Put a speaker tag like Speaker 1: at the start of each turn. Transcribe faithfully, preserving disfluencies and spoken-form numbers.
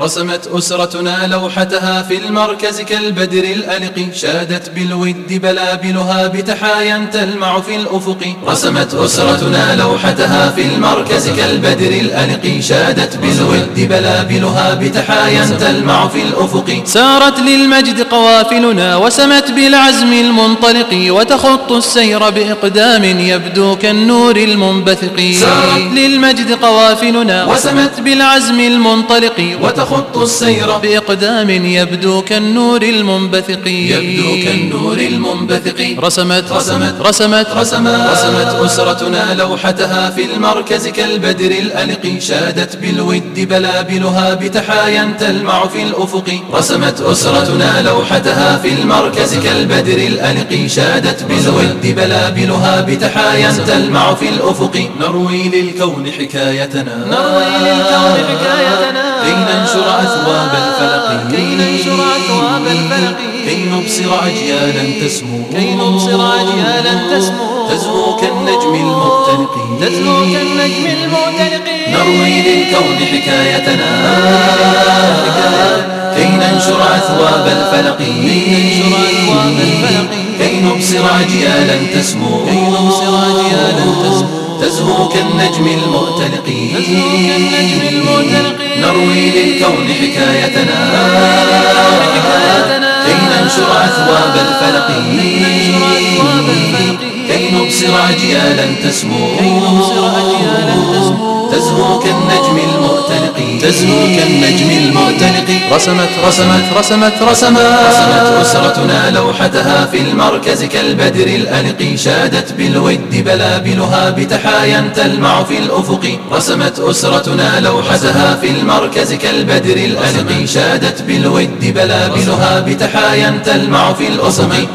Speaker 1: رسمت أسرتنا لوحتها في المركز كالبدر الألق، شادت بالود بلابلها بتحايا تلمع في الأفق. رسمت أسرتنا لوحتها في المركز كالبدر الألق، شادت بالود بلابلها بتحايا تلمع في الأفق. سارت للمجد قوافلنا وسمت بالعزم المنطلق، وتخط السير بإقدام يبدو كالنور المنبثق. سارت للمجد قوافلنا وسمت بالعزم المنطلق، وتخط السير بإقدام يبدو كالنور المنبثق. يبدو كالنور المنبثق. رسمت رسمت رسمت رسمت رسمت أسرتنا لوحتها في المركز كالبدر الألق، شادت بالود بلابلها بتحايا تلمع في الأفق. رسمت أسرتنا لوحتها في المركز كالبدر الألق، شادت بالود بلابلها بتحايا تلمع في الأفق. نروي للكون حكايتنا نروي للكون حكايتنا كي ننشر أثواب الفلق كي ننشر أثواب الفلق كي نبصر أجيالا تسمو كي نبصر أجيالا تسمو تزهو كالنجم المؤتلق تزهو كالنجم المؤتلق. نروي للكون حكايتنا كي ننشر أثواب الفلق كي نبصر أجيالا تسمو كي نبصر أجيالا تسمو تزهو كالنجم المؤتلق. نروي للكون حكايتنا كي ننشر أثواب الفلق كي نبصر أجيالا تسمو تزهو كالنجم المؤتلق تزهو كالنجم المؤتلق. رسمت رسمت رسمت رسمت رسمت أسرتنا لوحتها في المركز كالبدر الألق، شادت بالود بلابلها بتحايا تلمع في الأفق. رسمت أسرتنا لوحتها في المركز كالبدر الألق، شادت بالود بلابلها بتحايا تلمع في الأفق.